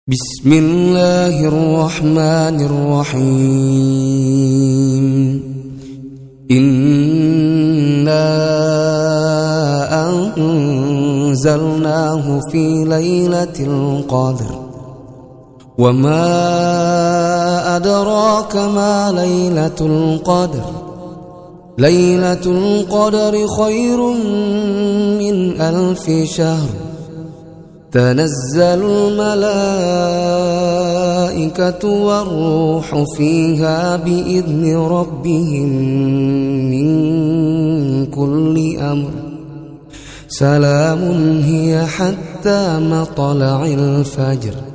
بسم الله الرحمن الرحيم إنا أنزلناه في ليلة القدر وما أدراك ما ليلة القدر ليلة القدر خير من 1000 شهر تنزل الملائكة والروح فيها بإذن ربهم من كل أمر سلام هي حتى مطلع الفجر.